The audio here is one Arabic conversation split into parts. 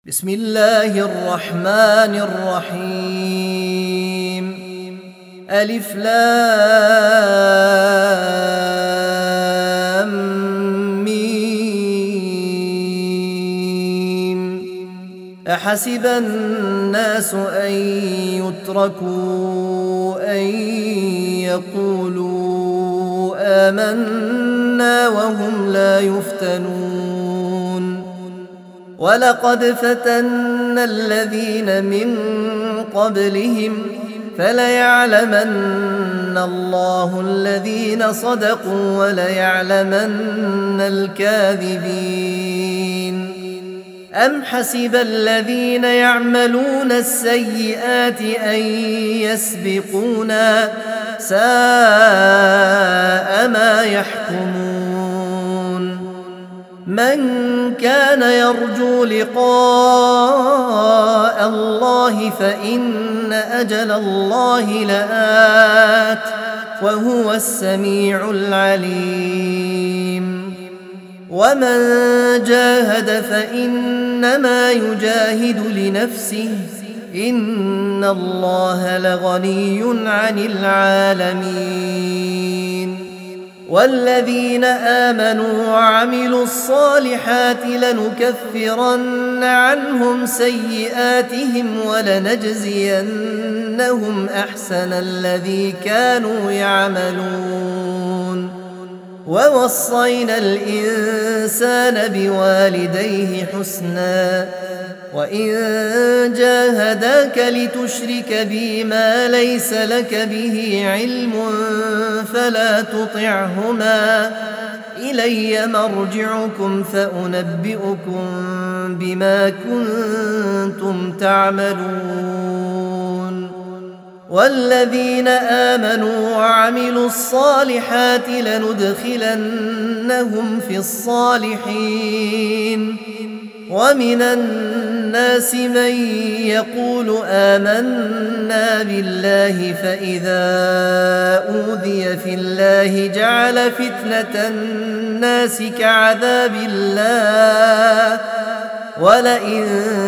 بسم الله الرحمن الرحيم. ألف لام ميم. أحسب الناس أن يتركوا أن يقولوا آمنا وهم لا يفتنون. ولقد فتنا الذين من قبلهم فليعلمن الله الذين صدقوا وليعلمن الكاذبين. أم حسب الذين يعملون السيئات أن يسبقونا ساء ما يحكمون. من كان يرجو لقاء الله فإن أجل الله لآت وهو السميع العليم. ومن جاهد فإنما يجاهد لنفسه إن الله لغني عن العالمين. والذين آمنوا وعملوا الصالحات لنكفرن عنهم سيئاتهم ولنجزينهم أحسن الذي كانوا يعملون. ووصينا الإنسان بوالديه حسنا وإن جاهداك لتشرك بي ما ليس لك به علم فلا تطعهما إلي مرجعكم فأنبئكم بما كنتم تعملون. والذين آمنوا وعملوا الصالحات لندخلنهم في الصالحين. ومن الناس من يقول آمنا بالله فإذا أوذي في الله جعل فتنة الناس كعذاب الله ولئن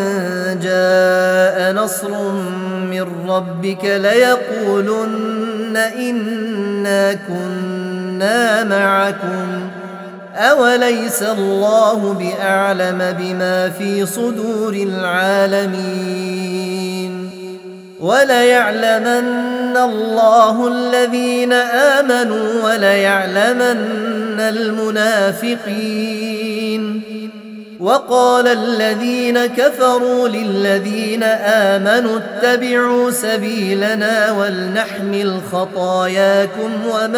جاء نصر من ربك ليقولن إنا كنا معكم أوليس الله بأعلم بما في صدور العالمين. وليعلمن الله الذين آمنوا وليعلمن المنافقين. وقال الذين كفروا للذين آمنوا اتبعوا سبيلنا ولنحمل خطاياكم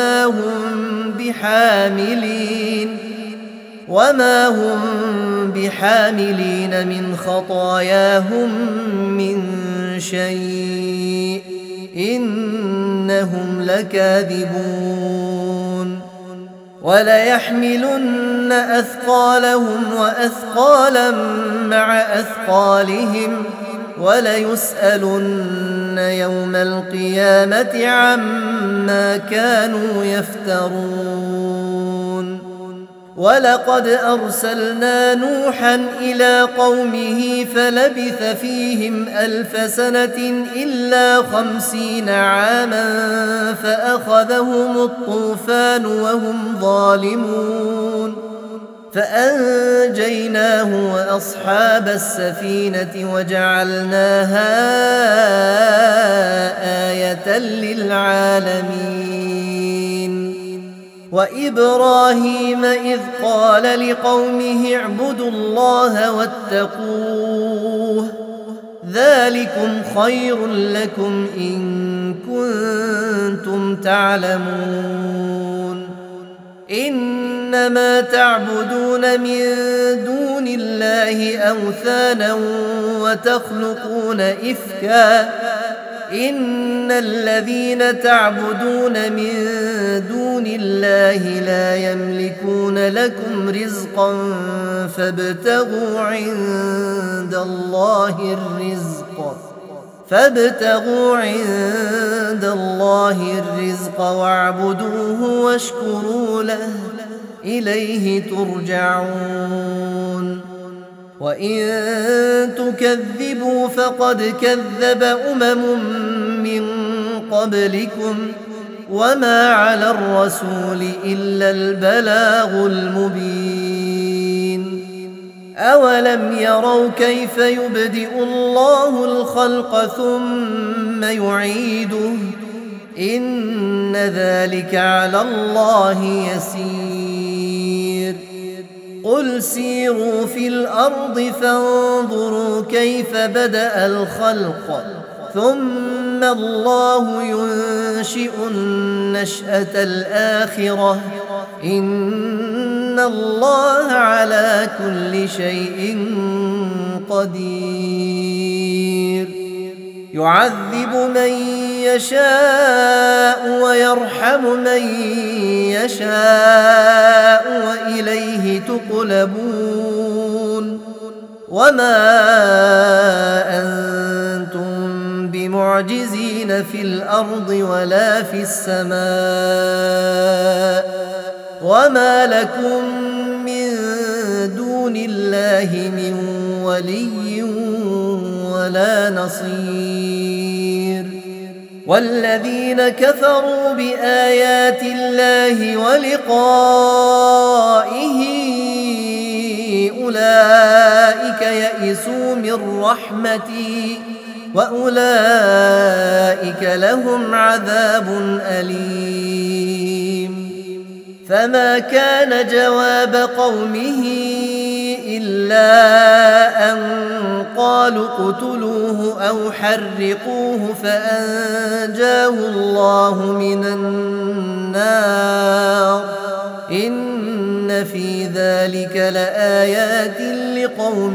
وما هم بحاملين من خطاياهم من شيء إنهم لكاذبون. وليحملن أثقالهم وأثقالا مع أثقالهم وليسألن يوم القيامة عما كانوا يفترون. ولقد أرسلنا نوحا إلى قومه فلبث فيهم 1000 سنة إلا 50 عاما فأخذهم الطوفان وهم ظالمون فأنجيناه وأصحاب السفينة وجعلناها آية للعالمين. وإبراهيم إذ قال لقومه اعبدوا الله واتقوه ذلكم خير لكم إن كنتم تعلمون. إنما تعبدون من دون الله أوثانا وتخلقون إفكا إن الذين تعبدون من دون الله لا يملكون لكم رزقا فابتغوا عند الله الرزق واعبدوه واشكروا له إليه ترجعون. وإن تكذبوا فقد كذب من قبلكم وما على الرسول إلا البلاغ المبين. أولم يروا كيف يبدئ الله الخلق ثم يعيده إن ذلك على الله يسير. قل سيروا في الأرض فانظروا كيف بدأ الخلق ثم الله ينشئ النشأة الآخرة إن الله على كل شيء قدير. يعذب من يشاء ويرحم من يشاء وإليه تقلبون. وما أنتم بمعجزين في الأرض ولا في السماء وما لكم من دون الله من ولي ولا نصير. والذين كفروا بآيات الله ولقائه أولئك يئسوا من رحمتي وأولئك لهم عذاب أليم. فما كان جواب قومه إلا أن قالوا اقتلوه أو حرقوه فأنجاه الله من النار إن في ذلك لآيات لقوم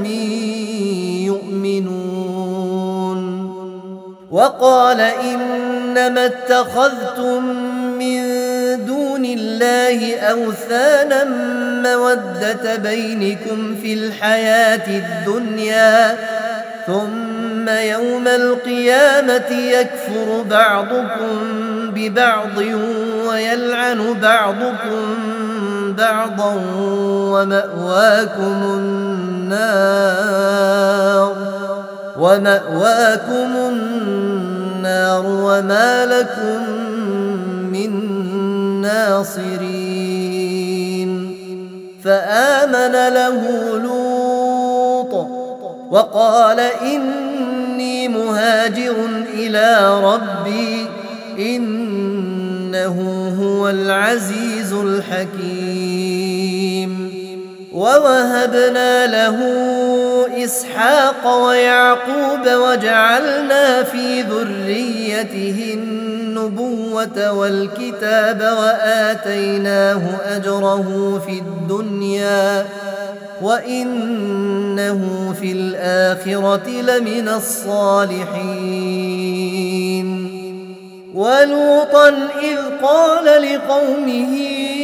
يؤمنون. وقال إنما اتخذتم من دون الله أوثانا مودة بينكم في الحياة الدنيا ثم يوم القيامة يكفر بعضكم ببعض ويلعن بعضكم بعضا ومأواكم النار وما لكم من ناصرين. فآمن له لوط وقال إني مهاجر إلى ربي إنه هو العزيز الحكيم. ووهبنا له إسحاق ويعقوب وجعلنا في ذريته النبوة والكتاب وآتيناه أجره في الدنيا وإنه في الآخرة لمن الصالحين. ولوطا إذ قال لقومه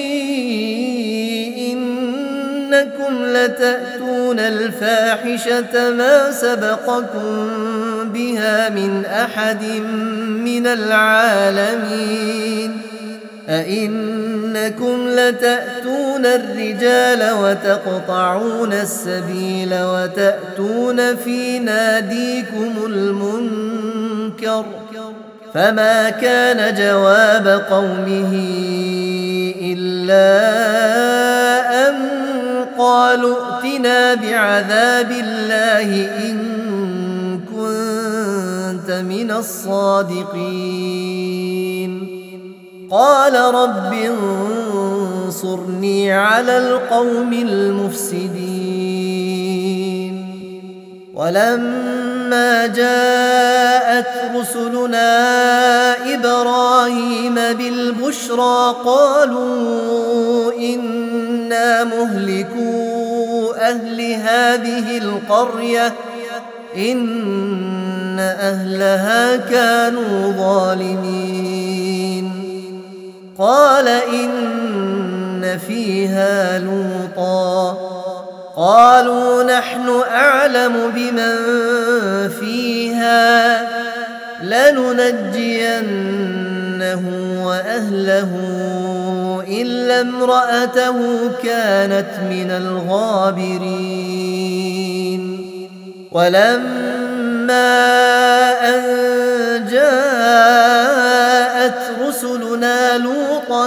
إنكم لتأتون الفاحشة ما سبقكم بها من أحد من العالمين أئنكم لتأتون الرجال وتقطعون السبيل وتأتون في ناديكم المنكر. فما كان جواب قومه إلا أن قالوا ائتنا بعذاب الله إن كنت من الصادقين. قال رب انصرني على القوم المفسدين. ولما جاءت رسلنا إبراهيم بالبشرى قالوا إنا مهلكو أهل هذه القرية إن أهلها كانوا ظالمين. قال إن فيها لوطا قالوا نحن أعلم بمن فيها لننجينه وأهله إلا امرأته كانت من الغابرين. ولما أن جاءت رسلنا لوطا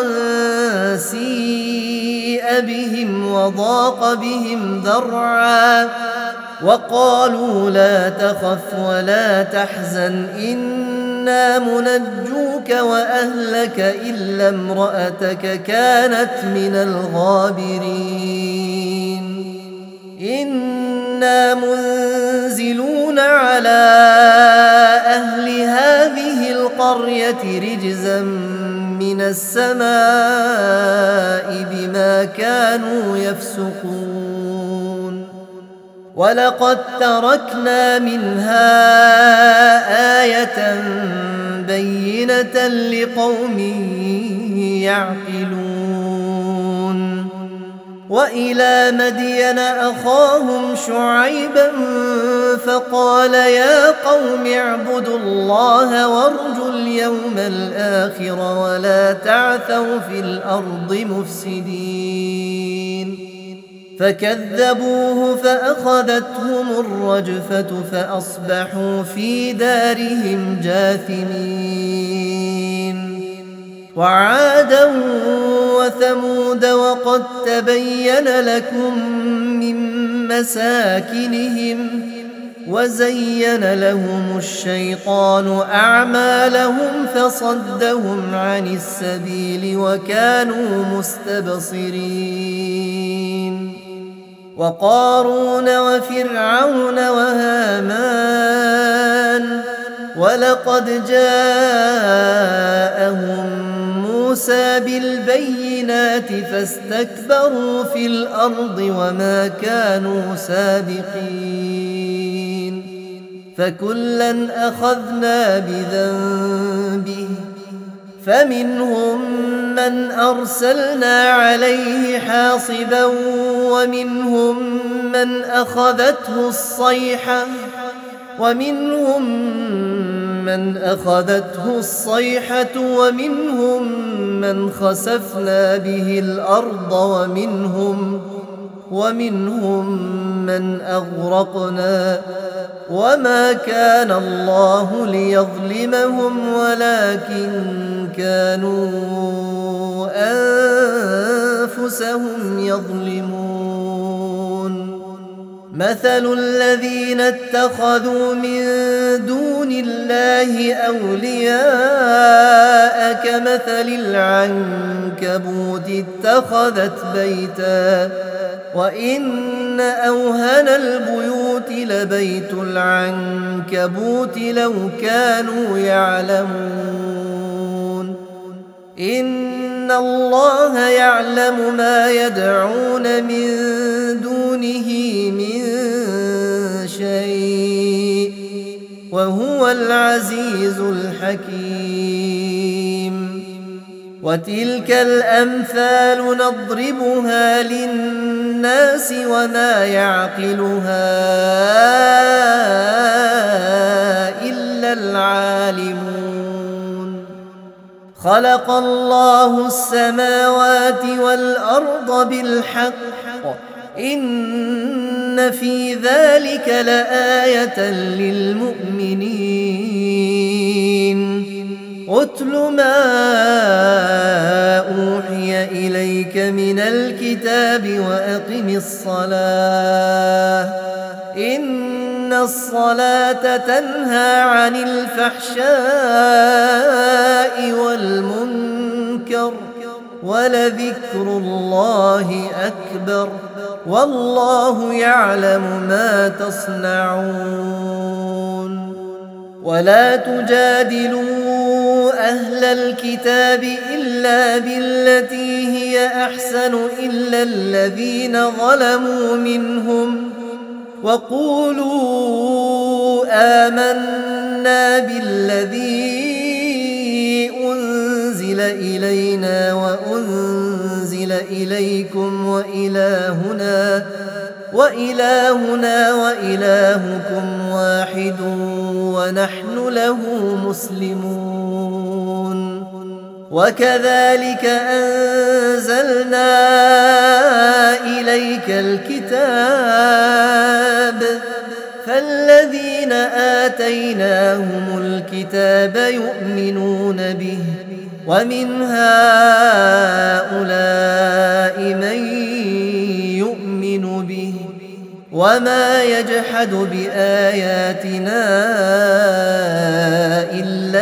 سيء بهم وضاق بهم ذرعا وقالوا لا تخف ولا تحزن إنا منجوك وأهلك إلا امرأتك كانت من الغابرين إنا منزلون على أهل هذه القرية رجزا من السماء بما كانوا يفسقون ولقد تركنا منها آية بينة لقوم يعقلون وإلى مدين أخاهم شعيبا فقال يا قوم اعبدوا الله وارجوا اليوم الآخر ولا تعثوا في الأرض مفسدين فكذبوه فأخذتهم الرجفة فأصبحوا في دارهم جاثمين وعادا وثمود وقد تبين لكم من مساكنهم وزين لهم الشيطان أعمالهم فصدهم عن السبيل وكانوا مستبصرين وقارون وفرعون وهامان ولقد جاءهم موسى بالبينات فاستكبروا في الأرض وما كانوا سابقين فكلا أخذنا بذنبه فمنهم من أرسلنا عليه حاصبا ومنهم من أخذته الصيحة ومنهم من خسفنا به الأرض ومنهم من أغرقنا وما كان الله ليظلمهم ولكن كانوا أنفسهم يظلمون مثل الذين اتخذوا من دون الله أولياء كمثل العنكبوت اتخذت بيتا وإن أوهن البيوت لبيت العنكبوت لو كانوا يعلمون إن الله يعلم ما يدعون من دونه من شيء وهو العزيز الحكيم وتلك الأمثال نضربها للناس وما يعقلها إلا العالمون خلق الله السماوات والأرض بالحق إن في ذلك لآية للمؤمنين أتل ما أوحي إليك من الكتاب وأقم الصلاة إن الصلاة تنهى عن الفحشاء والمنكر ولذكر الله أكبر والله يعلم ما تصنعون ولا تجادلوا أهل الكتاب إلا بالتي هي أحسن إلا الذين ظلموا منهم وقولوا آمنا بالذي أنزل إلينا وأنزل إليكم وإلهنا وإلهكم واحد ونحن له مسلمون وكذلك أنزلنا إليك الكتاب فالذين آتيناهم الكتاب يؤمنون به ومن هؤلاء من يؤمن به وما يجحد بآياتنا إلا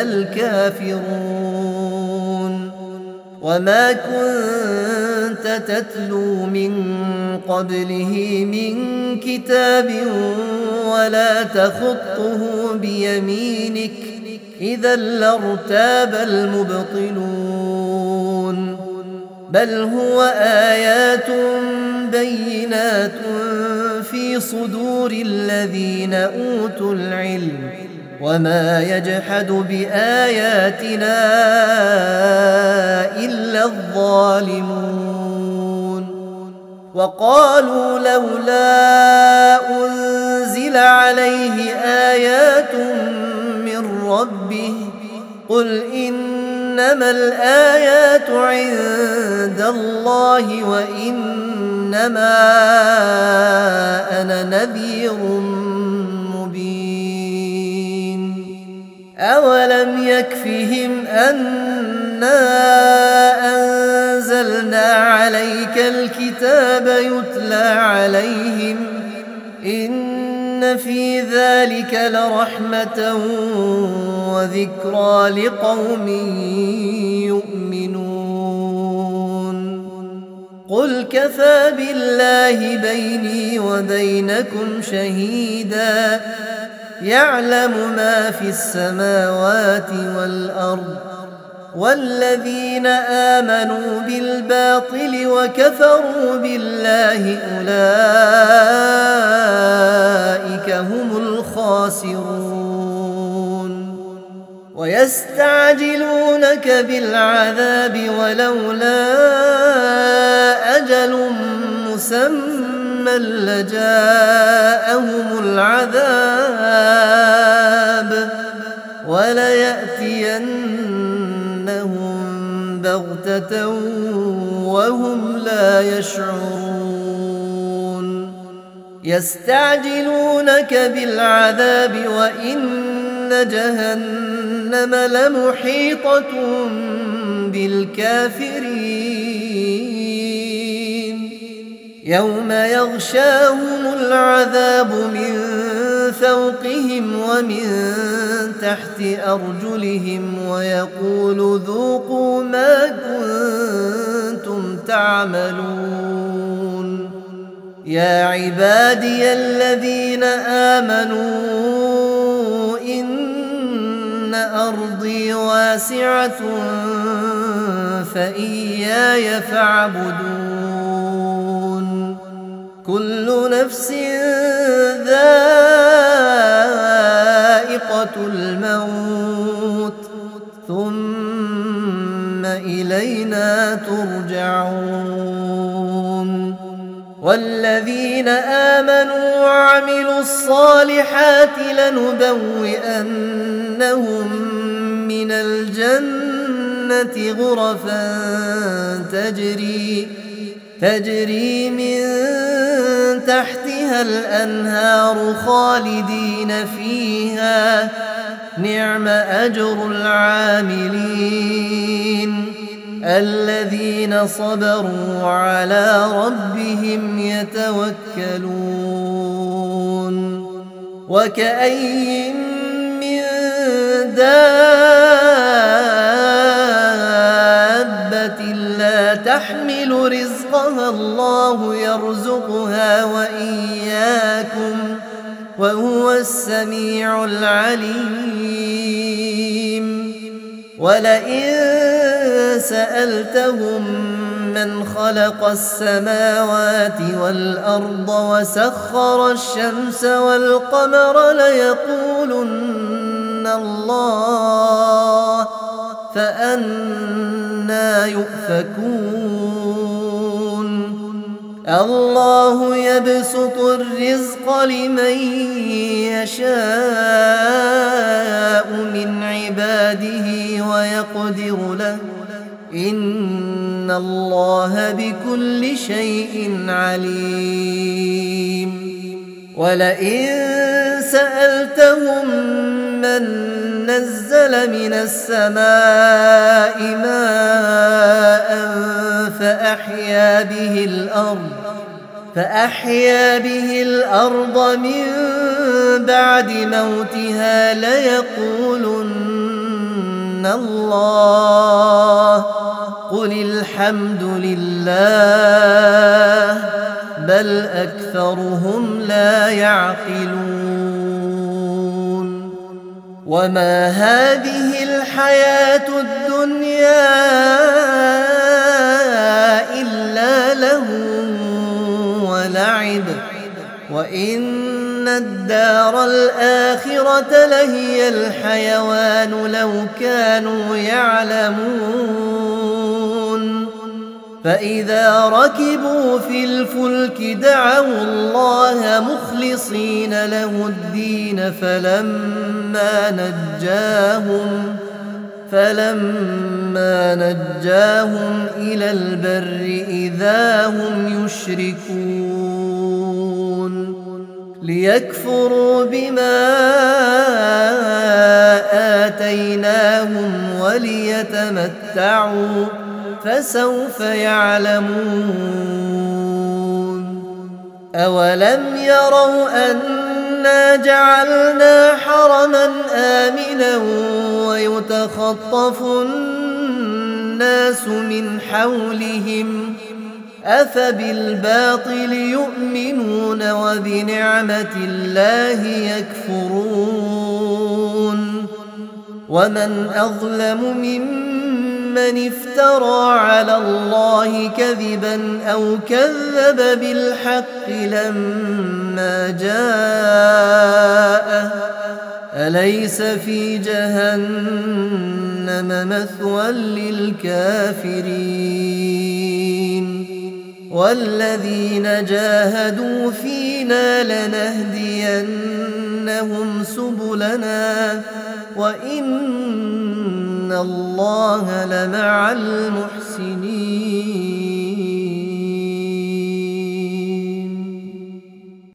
الكافرون وما كنت تتلو من قبله من كتاب ولا تخطه بيمينك إذا لارتاب المبطلون بل هو آيات بينات في صدور الذين أوتوا العلم وما يجحد بآياتنا إلا الظالمون وقالوا لولا أنزل عليه آيات من ربه قل إنما الآيات عند الله وإنما أنا نذير مبين أولم يكفهم أنا أنزلنا عليك الكتاب يتلى عليهم إن في ذلك لرحمة وذكرى لقوم يؤمنون قل كفى بالله بيني وبينكم شهيدا يعلم ما في السماوات والأرض والذين آمنوا بالباطل وكفروا بالله أولئك هم الخاسرون ويستعجلونك بالعذاب ولولا أجل مسمى لجاءهم العذاب وليأتينهم بغتة وهم لا يشعرون يستعجلونك بالعذاب وإن جهنم لمحيطة بالكافرين يوم يغشاهم العذاب من فوقهم ومن تحت أرجلهم ويقول ذوقوا ما كنتم تعملون يا عبادي الذين آمنوا إن أرضي واسعة فإياي فاعبدون كل نفس ذائقة الموت ثم إلينا ترجعون والذين آمنوا وعملوا الصالحات لنبوئنهم من الجنة غرفا تجري من تحتها الأنهار خالدين فيها نعم أجر العاملين الذين صبروا على ربهم يتوكلون وكأي من دابة لا تحمل رزقها الله يرزقها وإياكم وهو السميع العليم ولئن سألتهم من خلق السماوات والأرض وسخر الشمس والقمر ليقولن الله فأنى يؤفكون الله يبسط الرزق لمن يشاء من عباده ويقدر له إن الله بكل شيء عليم ولئن سألتهم من نزل من السماء ماء فأحيا به الأرض من بعد موتها ليقولن الله قل الحمد لله بل أكثرهم لا يعقلون وما هذه الحياة الدنيا إلا لهو ولعب وإن الدار الآخرة لهي الحيوان لو كانوا يعلمون فإذا ركبوا في الفلك دعوا الله مخلصين له الدين فلما نجاهم إلى البر إذا هم يشركون ليكفروا بما آتيناهم وليتمتعوا فسوف يعلمون أولم يروا أنا جعلنا حرما آمنا ويتخطف الناس من حولهم أفبالباطل يؤمنون وبنعمة الله يكفرون ومن أظلم ممن افترى على الله كذبا أو كذب بالحق لما جاءه أليس في جهنم مثوى للكافرين والذين جاهدوا فينا لنهدينهم سبلنا وإن الله لمع المحسنين